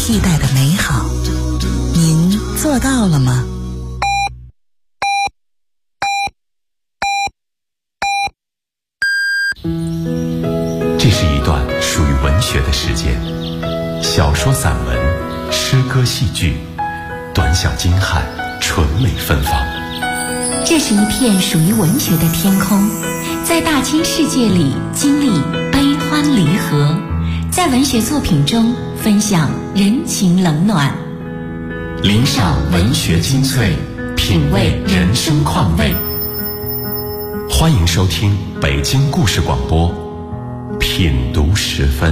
替代的美好，您做到了吗？ 这是一段属于文学的时间，小说、散文、诗歌、戏剧，短小精悍，纯美芬芳。 这是一片属于文学的天空，在大千世界里经历悲欢离合，在文学作品中分享人情冷暖， 领赏文学精粹，品味人生况味。欢迎收听北京故事广播品读时分。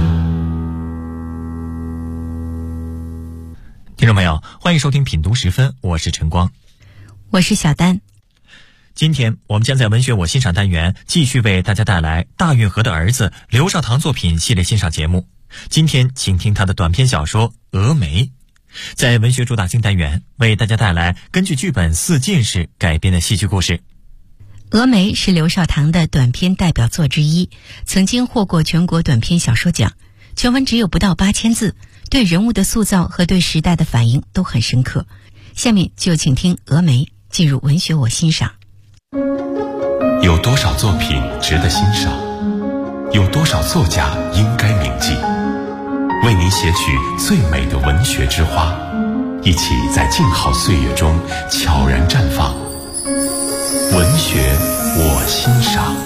听众朋友，欢迎收听品读时分，我是陈光， 我是小丹。 今天我们将在文学我欣赏单元继续为大家带来大运河的儿子刘少棠作品系列欣赏节目。今天请听他的短篇小说《峨眉》。在文学主打经单元为大家带来根据剧本《四进士》改编的戏剧故事。 《峨眉》是刘少棠的短篇代表作之一，曾经获过全国短篇小说奖，全文只有不到8000字，对人物的塑造和对时代的反应都很深刻。下面就请听《峨眉》，进入文学我欣赏。 有多少作品值得欣赏？有多少作家应该铭记？为您写取最美的文学之花，一起在静好岁月中悄然绽放。文学我欣赏。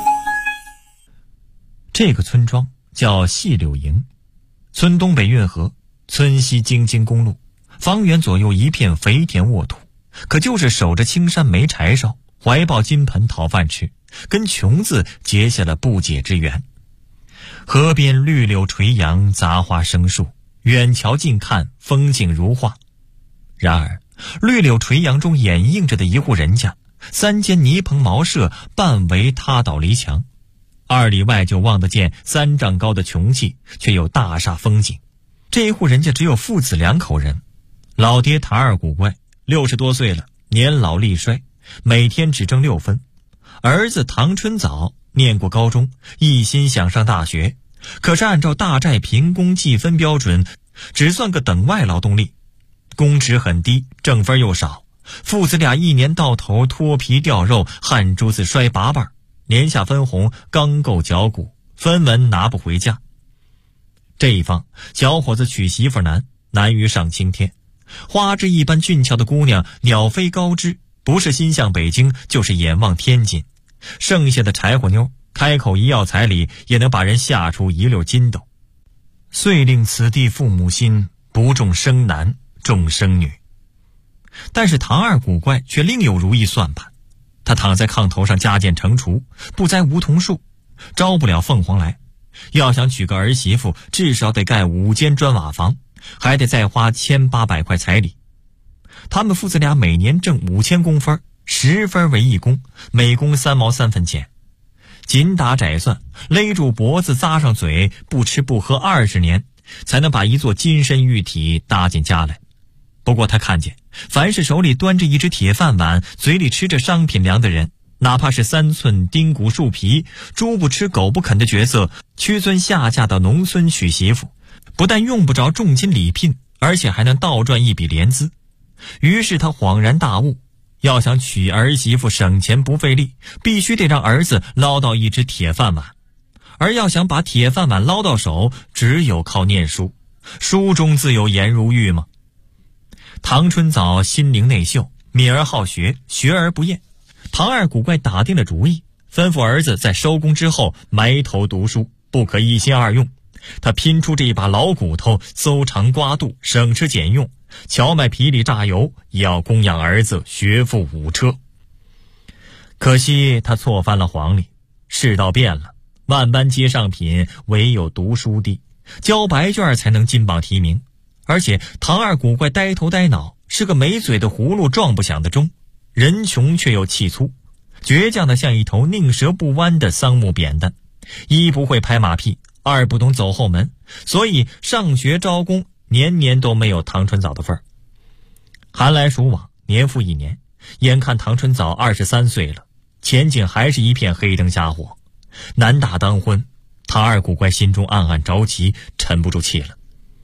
这个村庄叫细柳营，村东北运河，村西京津公路，方圆左右一片肥田沃土，可就是守着青山没柴烧，怀抱金盆讨饭吃，跟穷字结下了不解之缘。河边绿柳垂杨，杂花生树，远瞧近看，风景如画。然而绿柳垂杨中掩映着的一户人家，3间泥棚茅舍，半围塌倒篱墙，2里外就望得见3丈高的穹器，却有大厦风景。这一户人家只有父子2口人，老爹唐二古怪60多岁了，年老力衰，每天只挣6分。儿子唐春早念过高中，一心想上大学，可是按照大寨评工计分标准，只算个等外劳动力，工值很低，挣分又少。父子俩一年到头脱皮掉肉，汗珠子摔拔瓣，年下分红刚够脚骨，分文拿不回家。这一方小伙子娶媳妇难于上青天，花枝一般俊俏的姑娘鸟飞高枝，不是心向北京就是眼望天津。剩下的柴火妞开口一要彩礼，也能把人吓出一溜筋斗。遂令此地父母心，不重生男重生女。但是唐二古怪却另有如意算盘，他躺在炕头上加减乘除，不栽梧桐树，招不了凤凰来。要想娶个儿媳妇，至少得盖5间砖瓦房，还得再花1800块彩礼。他们父子俩每年挣5000工分，10分为1工，每工3毛3分钱。紧打窄算，勒住脖子咂上嘴，不吃不喝20年，才能把一座金身玉体搭进家来。不过他看见凡是手里端着一只铁饭碗，嘴里吃着商品粮的人，哪怕是3寸丁骨树皮，猪不吃狗不啃的角色，屈尊下嫁到农村娶媳妇，不但用不着重金礼聘，而且还能倒赚一笔连资。于是他恍然大悟，要想娶儿媳妇省钱不费力，必须得让儿子捞到一只铁饭碗，而要想把铁饭碗捞到手，只有靠念书，书中自有颜如玉吗？唐春早心灵内秀，敏而好学，学而不厌。唐二古怪打定了主意，吩咐儿子在收工之后埋头读书，不可一心二用。他拼出这一把老骨头，搜肠刮肚，省吃俭用，荞麦皮里榨油，也要供养儿子学富5车。可惜他错翻了黄历，世道变了，万般皆上品，唯有读书低，交白卷才能金榜题名。而且唐二古怪呆头呆脑，是个没嘴的葫芦撞不响的钟，人穷却又气粗，倔强的像一头宁折不弯的桑木扁担，一不会拍马屁，二不懂走后门，所以上学招工年年都没有唐春早的份儿。寒来暑往，年复一年，眼看唐春早23岁了，前景还是一片黑灯瞎火，男大当婚，唐二古怪心中暗暗着急，沉不住气了。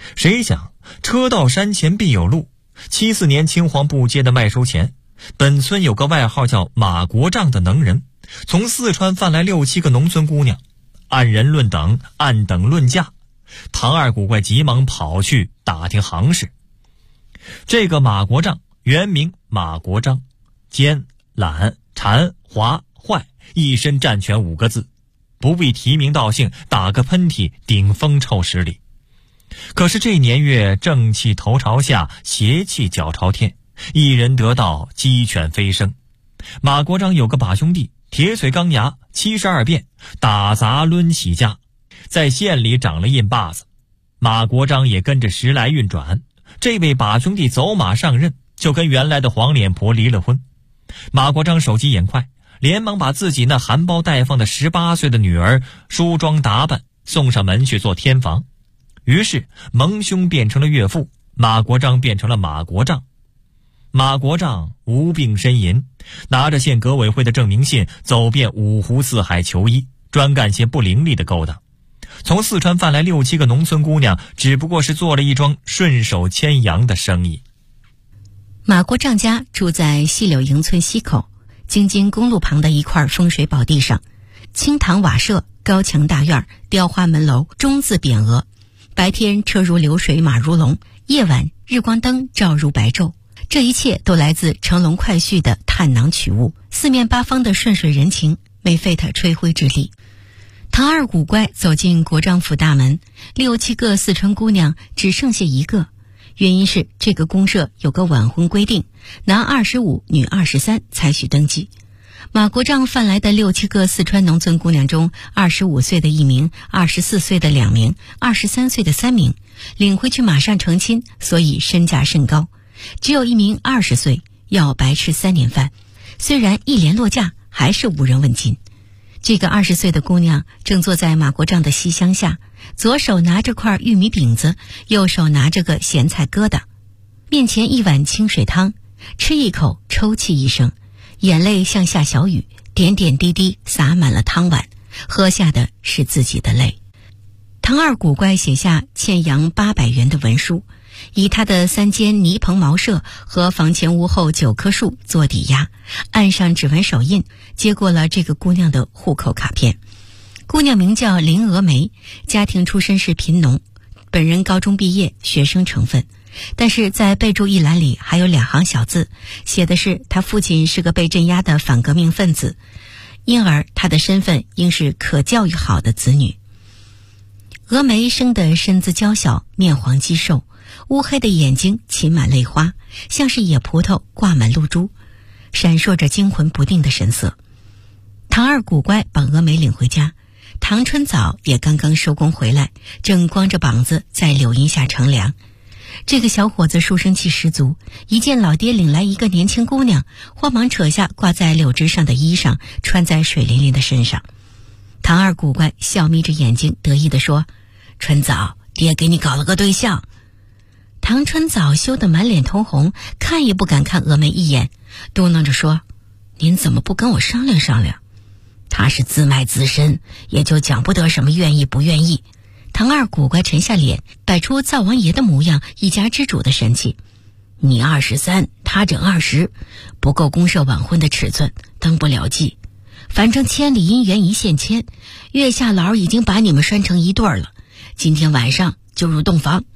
谁想车到山前必有路，74年青黄不接的麦收前，本村有个外号叫马国丈的能人，从四川贩来6、7个农村姑娘，按人论等，按等论价。唐二古怪急忙跑去打听行事。这个马国丈原名马国璋，奸、懒、馋、滑、坏，一身占全5个字，不必提名道姓，打个喷嚏顶风臭10里。可是这年月正气头朝下，邪气脚朝天，一人得道，鸡犬飞升。马国璋有个把兄弟，铁腿钢牙，72变，打杂抡起家，在县里长了印把子。马国璋也跟着时来运转，这位把兄弟走马上任，就跟原来的黄脸婆离了婚。马国璋手疾眼快，连忙把自己那含苞待放的18岁的女儿梳妆打扮，送上门去做天房。于是蒙兄变成了岳父，马国璋变成了马国丈。马国丈无病呻吟，拿着县革委会的证明信走遍5湖4海求医，专干些不伶俐的勾当。从四川贩来6、7个农村姑娘，只不过是做了一桩顺手牵羊的生意。 马国丈家住在细柳营村西口京津公路旁的一块风水宝地上，青堂瓦舍，高墙大院，雕花门楼，中字匾额。白天车如流水，马如龙，夜晚日光灯照如白昼。这一切都来自乘龙快婿的探囊取物，四面八方的顺水人情没费他吹灰之力。唐二古怪走进国丈府大门，6、7个四川姑娘只剩下1个，原因是这个公社有个晚婚规定，男25女23才许登记。马国丈贩来的6、7个四川农村姑娘中，25岁的1名，24岁的2名，23岁的3名，领回去马上成亲，所以身价甚高。只有1名20岁，要白吃3年饭，虽然一连落架，还是无人问津。这个20岁的姑娘正坐在马国丈的西厢下，左手拿着块玉米饼子，右手拿着个咸菜疙瘩，面前一碗清水汤，吃一口抽泣一声，眼泪像下小雨，点点滴滴洒满了汤碗，喝下的是自己的泪。唐二古怪写下欠洋800元的文书，以他的3间泥棚茅舍和房前屋后9棵树做抵押，按上指纹手印，接过了这个姑娘的户口卡片。姑娘名叫林峨眉，家庭出身是贫农，本人高中毕业，学生成分，但是在备注一栏里还有2行小字，写的是他父亲是个被镇压的反革命分子，因而他的身份应是可教育好的子女。峨眉生得身姿娇小，面黄肌瘦，乌黑的眼睛噙满泪花，像是野葡萄挂满露珠，闪烁着惊魂不定的神色。唐二古怪把峨眉领回家，唐春早也刚刚收工回来，正光着膀子在柳荫下乘凉。这个小伙子书生气十足，一见老爹领来一个年轻姑娘，慌忙扯下挂在柳枝上的衣裳，穿在水灵灵的身上。唐二古怪笑眯着眼睛得意地说：“春早，爹给你搞了个对象。”唐春早羞得满脸通红，看也不敢看峨眉一眼，嘟囔着说：“您怎么不跟我商量商量？”他是自卖自身，也就讲不得什么愿意不愿意。唐二古怪沉下脸，摆出灶王爷的模样，一家之主的神气。你23，他整20，不够公社晚婚的尺寸，登不了记。反正千里姻缘一线牵，月下老已经把你们拴成一对儿了，今天晚上就入洞房。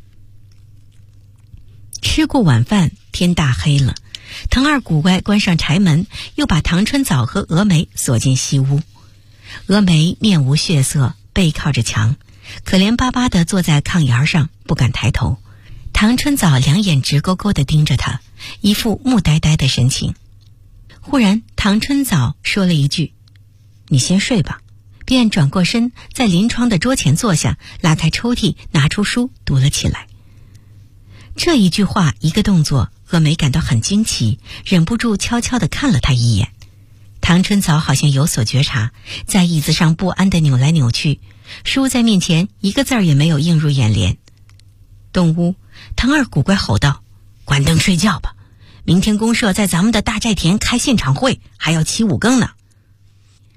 吃过晚饭，天大黑了，唐二古怪关上柴门，又把唐春早和峨眉锁进西屋。峨眉面无血色，背靠着墙，可怜巴巴地坐在炕沿上，不敢抬头。唐春早2眼直勾勾地盯着他，一副木呆呆的神情。忽然唐春早说了一句：“你先睡吧。”便转过身，在临窗的桌前坐下，拉开抽屉，拿出书读了起来。这一句话一个动作，峨眉感到很惊奇，忍不住悄悄地看了他一眼。唐春早好像有所觉察，在椅子上不安地扭来扭去，书在面前一个字儿也没有映入眼帘。动屋，唐二古怪吼道：“关灯睡觉吧，明天公社在咱们的大寨田开现场会，还要起5更呢。”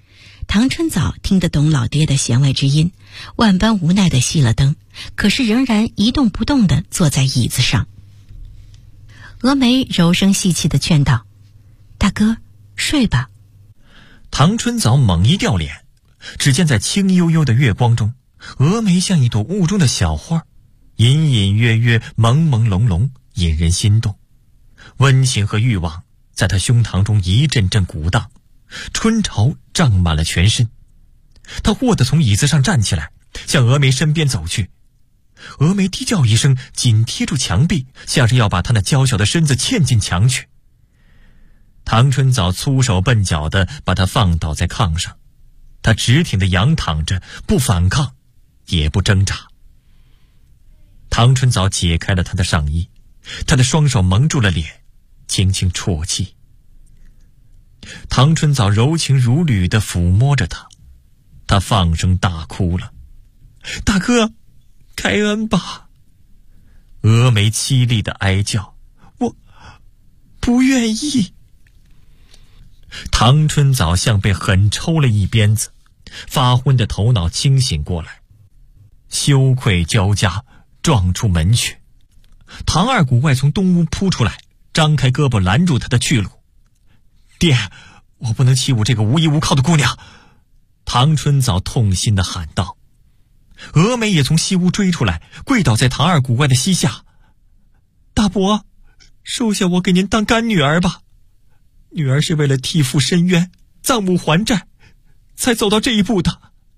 唐春藻听得懂老爹的弦外之音，万般无奈地熄了灯，可是仍然一动不动地坐在椅子上。峨眉柔声细气地劝道：“大哥，睡吧。” 唐春藻猛一掉脸，只见在清幽幽的月光中，峨眉像一朵雾中的小花，隐隐约约，朦朦胧胧，引人心动。温情和欲望在他胸膛中一阵阵鼓荡，春潮胀满了全身。他霍地从椅子上站起来，向峨眉身边走去。峨眉低叫一声，紧贴住墙壁，像是要把他那娇小的身子嵌进墙去。唐春藻粗手笨脚地把他放倒在炕上，他直挺地仰躺着，不反抗，也不挣扎。唐春藻解开了他的上衣，他的双手蒙住了脸，轻轻啜泣。唐春藻柔情如缕地抚摸着他，他放声大哭了：“大哥，开恩吧！”峨眉凄厉地哀叫：“我不愿意。”唐春藻像被狠抽了一鞭子，发昏的头脑清醒过来，羞愧交加，撞出门去。唐二股外从东屋扑出来，张开胳膊拦住他的去路。“爹，我不能欺侮这个无依无靠的姑娘！”唐春藻痛心地喊道。峨眉也从西屋追出来，跪倒在唐二股外的膝下：“大伯，收下我给您当干女儿吧。女儿是为了替父申冤，葬母还债，才走到这一步的。”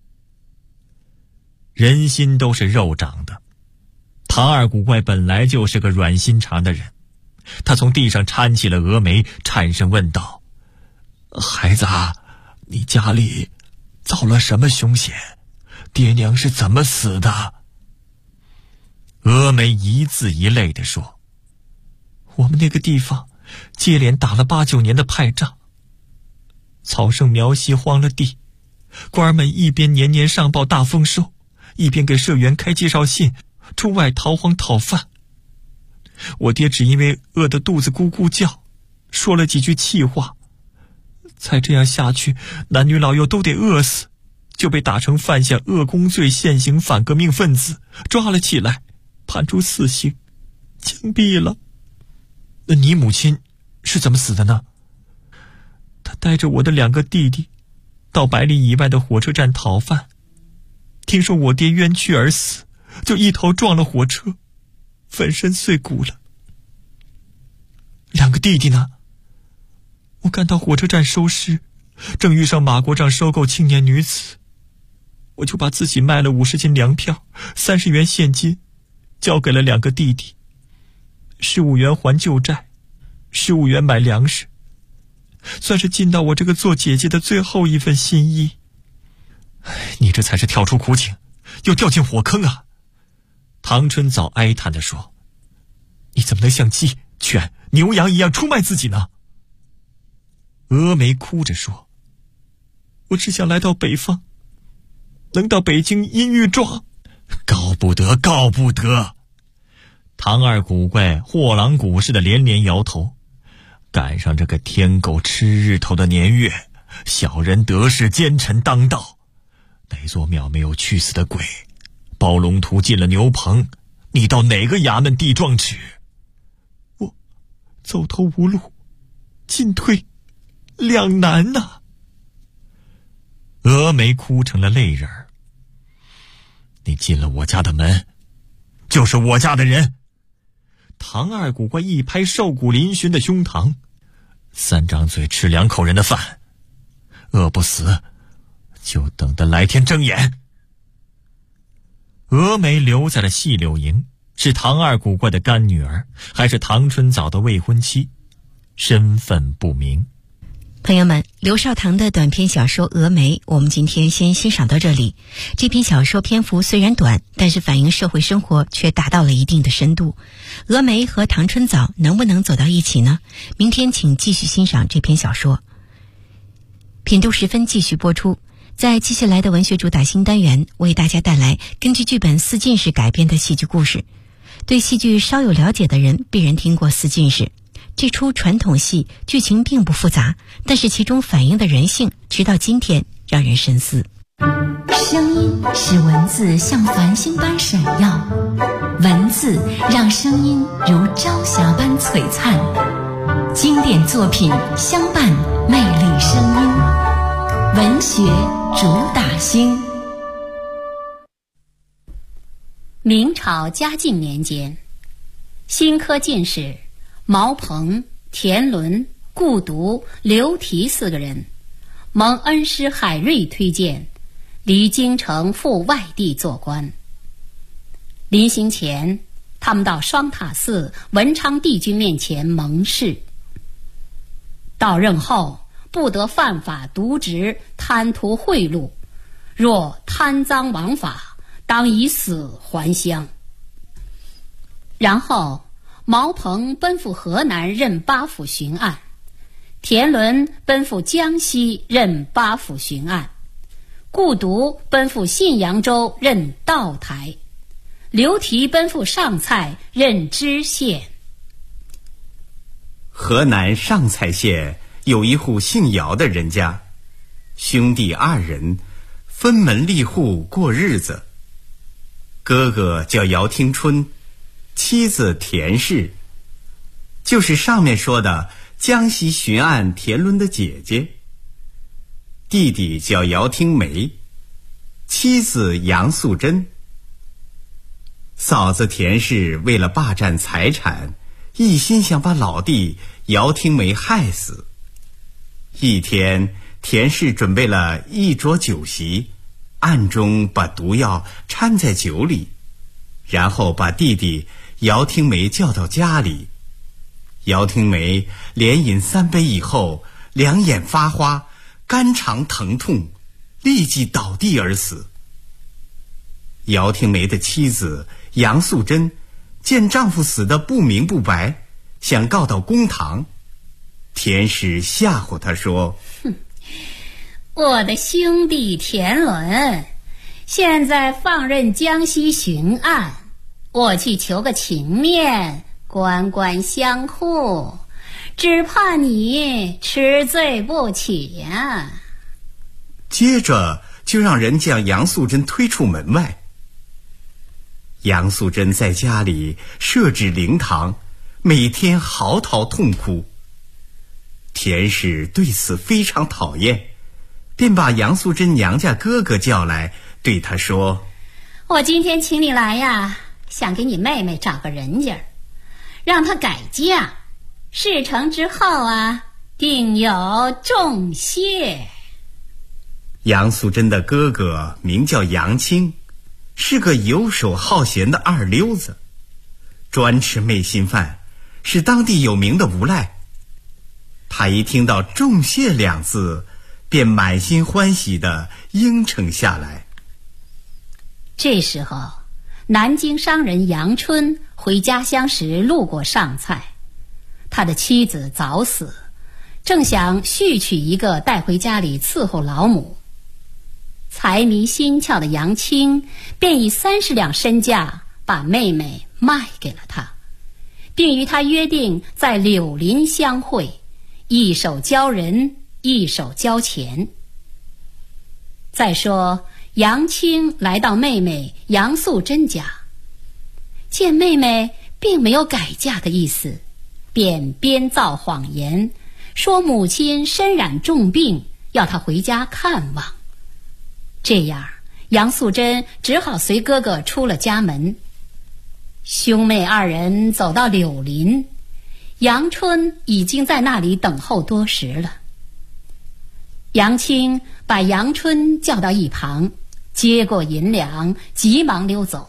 人心都是肉长的，唐二股怪本来就是个软心肠的人，他从地上搀起了峨眉，颤声问道：“孩子啊，你家里遭了什么凶险？爹娘是怎么死的？”峨眉一字一泪地说：“我们那个地方接连打了8、9年的派仗，草生苗息荒了地，官儿们一边年年上报大丰收，一边给社员开介绍信，出外逃荒讨饭。我爹只因为饿得肚子咕咕叫，说了几句气话，再这样下去，男女老幼都得饿死，就被打成犯下恶公罪现行反革命分子，抓了起来，判处死刑，枪毙了。那你母亲是怎么死的呢？”“她带着我的2个弟弟到100里以外的火车站讨饭，听说我爹冤屈而死，就一头撞了火车，粉身碎骨了。”“2个弟弟呢？”“我赶到火车站收尸，正遇上马国璋收购青年女子，我就把自己卖了50斤粮票，30元现金，交给了2个弟弟，15元还旧债，15元买粮食，算是尽到我这个做姐姐的最后一份心意。”“你这才是跳出苦井，又掉进火坑啊！”唐春藻哀叹地说：“你怎么能像鸡、犬、牛羊一样出卖自己呢？”峨眉哭着说：“我只想来到北方，能到北京阴狱状。”“告不得，告不得！”唐二古怪货郎鼓似的连连摇头。赶上这个天狗吃日头的年月，小人得势，奸臣当道。哪座庙没有去死的鬼？包龙图进了牛棚，你到哪个衙门递状纸？我走投无路，进退两难呐。”峨眉哭成了泪人儿。“你进了我家的门，就是我家的人。”唐二古怪一拍瘦骨嶙峋的胸膛：“3张嘴吃2口人的饭，饿不死就等着来天睁眼。”峨眉留在了细柳营，是唐二古怪的干女儿，还是唐春藻的未婚妻，身份不明。 朋友们，刘少棠的短篇小说《峨眉》，我们今天先欣赏到这里。这篇小说篇幅虽然短，但是反映社会生活却达到了一定的深度。峨眉和唐春藻能不能走到一起呢？明天请继续欣赏这篇小说。品读时分继续播出。在接下来的文学主打新单元，为大家带来根据剧本《四进士》改编的戏剧故事。对戏剧稍有了解的人必然听过《四进士》。这出传统戏剧情并不复杂，但是其中反映的人性直到今天让人深思。 声音使文字像繁星般闪耀，文字让声音如朝霞般璀璨。经典作品相伴，魅力声音，文学主打星。 明朝嘉靖年间，新科进士毛鹏、田伦、顾独、刘提4个人蒙恩师海瑞推荐，离京城赴外地做官。临行前，他们到双塔寺文昌帝君面前盟誓，到任后不得犯法渎职、贪图贿赂，若贪赃枉法，当以死还乡。然后毛鹏奔赴河南任八府巡按，田伦奔赴江西任八府巡按，顾独奔赴信阳州任道台，刘提奔赴上蔡任知县。 河南上蔡县有一户姓姚的人家，兄弟2人分门立户过日子。哥哥叫姚听春，妻子田氏，就是上面说的江西巡按田伦的姐姐。弟弟叫姚听梅，妻子杨素贞。嫂子田氏为了霸占财产，一心想把老弟姚听梅害死。一天，田氏准备了一桌酒席，暗中把毒药掺在酒里，然后把弟弟姚听梅叫到家里。姚听梅连饮3杯以后，两眼发花，肝肠疼痛，立即倒地而死。姚听梅的妻子杨素贞见丈夫死得不明不白，想告到公堂。田氏吓唬她说： 我的兄弟田伦现在放任江西巡按，我去求个情面，官官相护，只怕你吃罪不起呀。 接着就让人将杨素贞推出门外。杨素贞在家里设置灵堂，每天嚎啕痛哭。田氏对此非常讨厌，便把杨素贞娘家哥哥叫来，对他说： 我今天请你来呀，想给你妹妹找个人家，让她改嫁，事成之后啊，定有重谢。 杨素贞的哥哥名叫杨清，是个游手好闲的二流子，专吃昧心饭，是当地有名的无赖。他一听到重谢2字，便满心欢喜地应承下来。 这时候，南京商人杨春回家乡时路过上蔡，他的妻子早死，正想续娶一个带回家里伺候老母。财迷心窍的杨清便以30两身价把妹妹卖给了他，并与他约定在柳林相会，一手交人，一手交钱。再说杨清来到妹妹杨素贞家，见妹妹并没有改嫁的意思，便编造谎言，说母亲身染重病，要她回家看望。这样杨素贞只好随哥哥出了家门。兄妹2人走到柳林，杨春已经在那里等候多时了。杨清把杨春叫到一旁，接过银两，急忙溜走。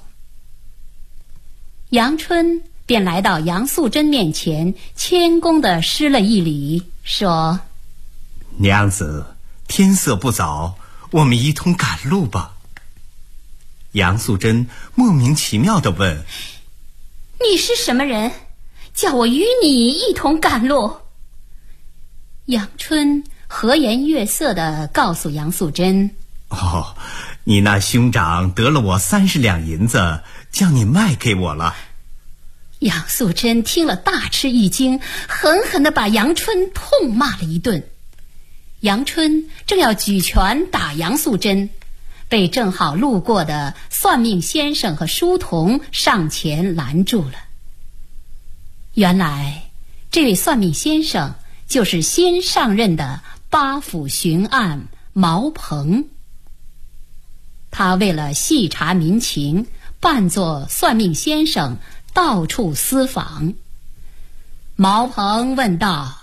杨春便来到杨素贞面前，谦恭地施了一礼，说： 娘子，天色不早，我们一同赶路吧。杨素贞莫名其妙地问： 你是什么人，叫我与你一同赶路？杨春和颜悦色地告诉杨素贞： 你那兄长得了我30两银子，将你卖给我了。 杨素贞听了大吃一惊，狠狠地把杨春痛骂了一顿。 杨春正要举拳打杨素贞，被正好路过的算命先生和书童上前拦住了。原来这位算命先生就是新上任的八府巡按毛鹏。他为了细查民情，扮作算命先生，到处私访。毛鹏问道：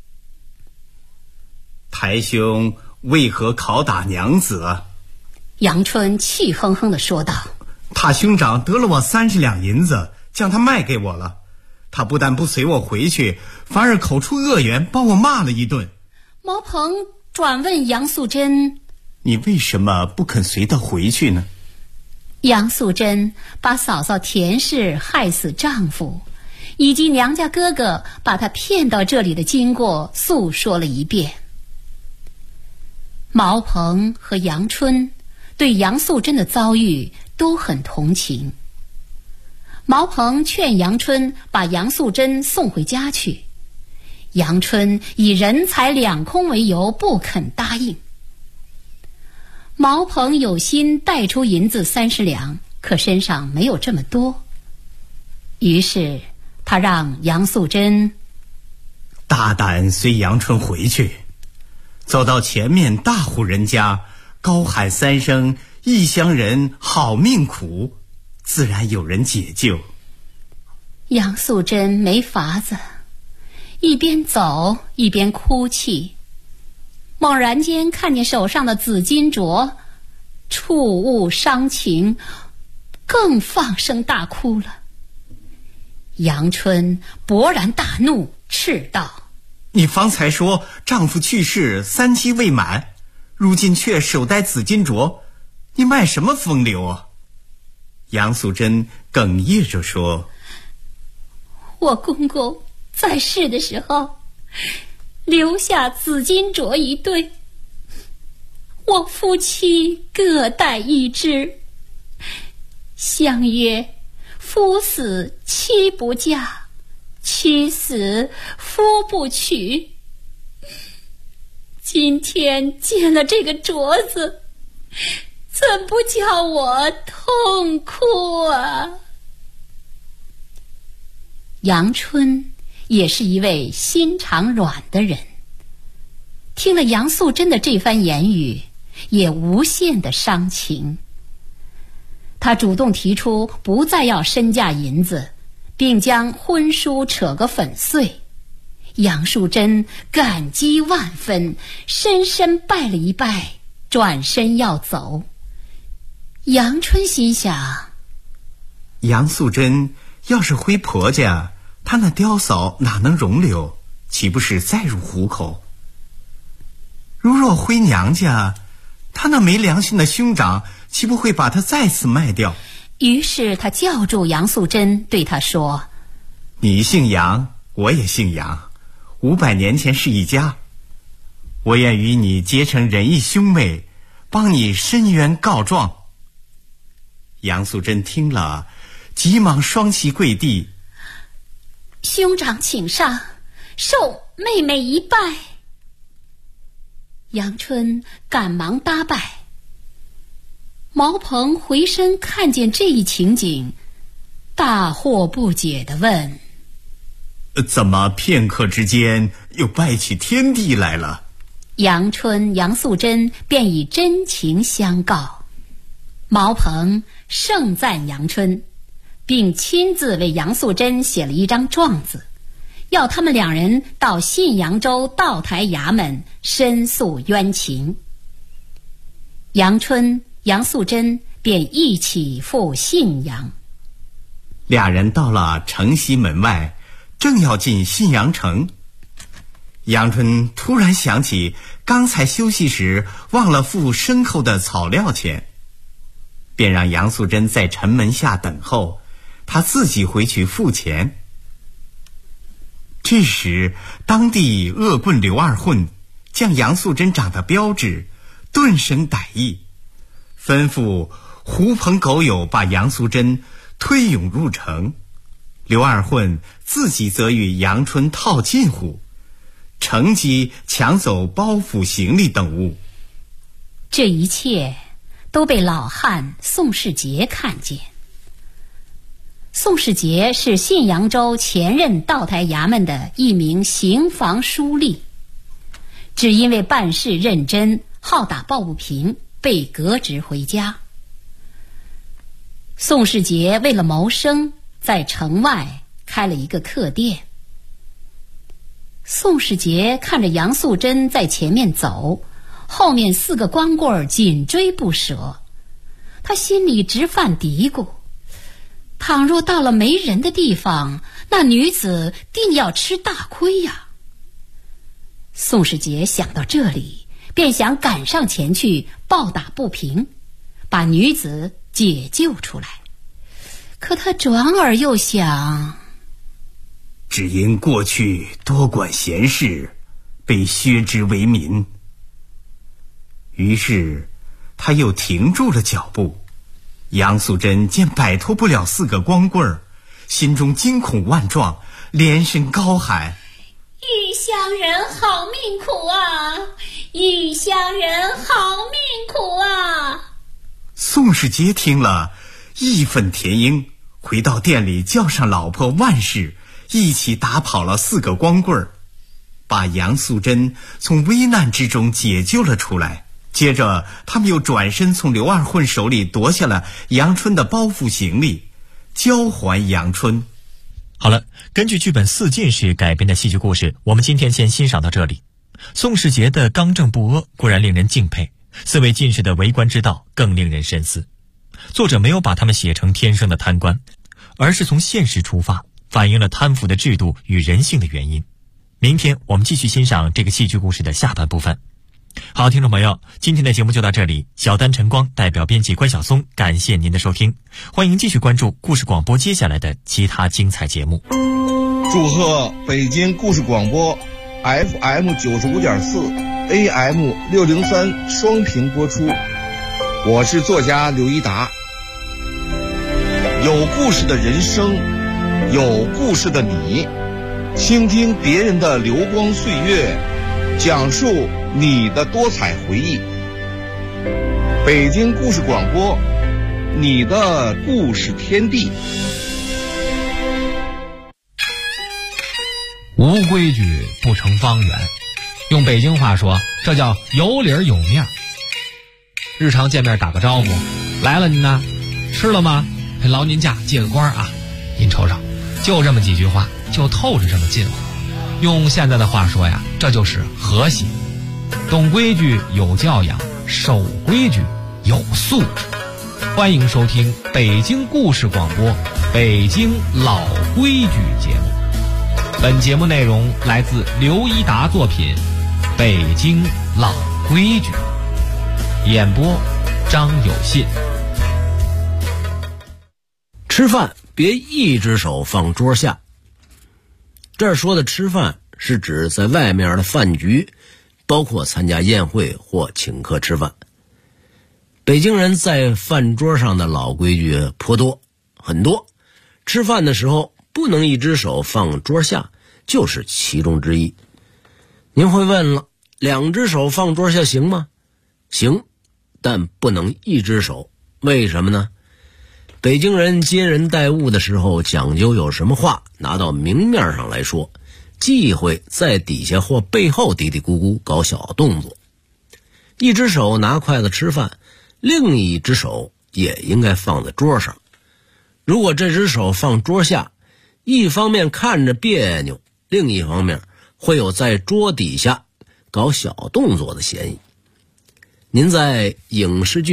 台兄为何拷打娘子？ 杨春气哼哼地说道： 他兄长得了我30两银子，将他卖给我了。他不但不随我回去，反而口出恶言，把我骂了一顿。 毛鹏转问杨素贞： 你为什么不肯随他回去呢？ 杨素贞把嫂嫂田氏害死丈夫，以及娘家哥哥把她骗到这里的经过诉说了一遍。毛鹏和杨春对杨素贞的遭遇都很同情。毛鹏劝杨春把杨素贞送回家去，杨春以人财两空为由不肯答应。毛鹏有心带出银子30两，可身上没有这么多，于是他让杨素贞大胆随杨春回去，走到前面大户人家，高喊3声异乡人好命苦，自然有人解救。 杨素贞没法子，一边走一边哭泣，猛然间看见手上的紫金镯，触物伤情，更放声大哭了。杨春勃然大怒，斥道： 你方才说丈夫去世3期未满，如今却手戴紫金镯，你卖什么风流啊？杨素贞哽咽着说： 我公公在世的时候留下紫金镯一对，我夫妻各戴一只，相约夫死妻不嫁，妻死夫不娶。今天见了这个镯子，怎不叫我痛哭啊？杨春也是一位心肠软的人，听了杨素贞的这番言语，也无限的伤情。他主动提出不再要身价银子，并将婚书扯个粉碎。杨素贞感激万分，深深拜了一拜，转身要走。杨春心想： 杨素贞要是回婆家，她那刁嫂哪能容留，岂不是再入虎口？如若回娘家，她那没良心的兄长岂不会把她再次卖掉？ 于是他叫住杨素贞，对她说： 你姓杨，我也姓杨，500年前是一家，我愿与你结成仁义兄妹，帮你伸冤告状。杨素贞听了，急忙双膝跪地： 兄长请上，受妹妹一拜。杨春赶忙搭拜。毛鹏回身看见这一情景，大惑不解地问： 怎么片刻之间又拜起天地来了？ 杨春、杨素贞便以真情相告。毛鹏盛赞杨春，并亲自为杨素贞写了一张状子，要他们2人到信阳州道台衙门申诉冤情。杨春、杨素贞便一起赴信阳。 俩人到了城西门外，正要进信阳城，杨春突然想起刚才休息时忘了付牲口的草料钱，便让杨素贞在城门下等候，他自己回去付钱。这时当地恶棍刘二混将杨素贞长的标志，顿生歹意，吩咐狐朋狗友把杨素贞推涌入城，刘二混自己则与杨春套近乎， 乘机抢走包袱行李等物。 这一切都被老汉宋世杰看见。宋世杰是信阳州前任道台衙门的一名刑房书吏，只因为办事认真，好打抱不平，被革职回家。宋世杰为了谋生，在城外开了一个客店。宋世杰看着杨素贞在前面走，后面4个光棍紧追不舍，他心里直犯嘀咕，倘若到了没人的地方，那女子定要吃大亏呀。宋世杰想到这里，便想赶上前去抱打不平，把女子解救出来。可他转而又想， 只因过去多管闲事，被削职为民。于是他又停住了脚步。杨素贞见摆脱不了4个光棍，心中惊恐万状，连声高喊： 玉乡人好命苦啊！玉乡人好命苦啊！ 宋世杰听了，义愤填膺，回到店里叫上老婆万氏，一起打跑了4个光棍，把杨素贞从危难之中解救了出来。接着他们又转身从刘二混手里夺下了杨春的包袱行李，交还杨春。 好了，根据剧本4进士改编的戏剧故事，我们今天先欣赏到这里。宋世杰的刚正不阿固然令人敬佩，4位进士的为官之道更令人深思。作者没有把他们写成天生的贪官，而是从现实出发，反映了贪腐的制度与人性的原因。明天我们继续欣赏这个戏剧故事的下半部分。好，听众朋友，今天的节目就到这里。小丹晨光代表编辑关晓松，感谢您的收听，欢迎继续关注故事广播接下来的其他精彩节目。 祝贺北京故事广播 FM 95.4 AM 603双频播出。我是作家刘一达。有故事的人生，有故事的你，倾听别人的流光岁月，讲述你的多彩回忆。北京故事广播，你的故事天地。 无规矩不成方圆，用北京话说，这叫有理有面。日常见面打个招呼，来了您呢，吃了吗？劳您驾，借个光啊。您瞅瞅，就这么几句话，就透着这么近乎。用现在的话说呀，这就是和谐。懂规矩有教养，守规矩有素质。欢迎收听北京故事广播北京老规矩节目。本节目内容来自刘一达作品《北京老规矩》，演播张有信。 吃饭别一只手放桌下。这儿说的吃饭是指在外面的饭局，包括参加宴会或请客吃饭。北京人在饭桌上的老规矩颇多，很多。吃饭的时候不能一只手放桌下，就是其中之一。您会问了，2只手放桌下行吗？行，但不能一只手。为什么呢？北京人接人待物的时候讲究有什么话拿到明面上来说，忌讳在底下或背后嘀嘀咕咕搞小动作。一只手拿筷子吃饭，另一只手也应该放在桌上。如果这只手放桌下，一方面看着别扭，另一方面会有在桌底下搞小动作的嫌疑。您在影视剧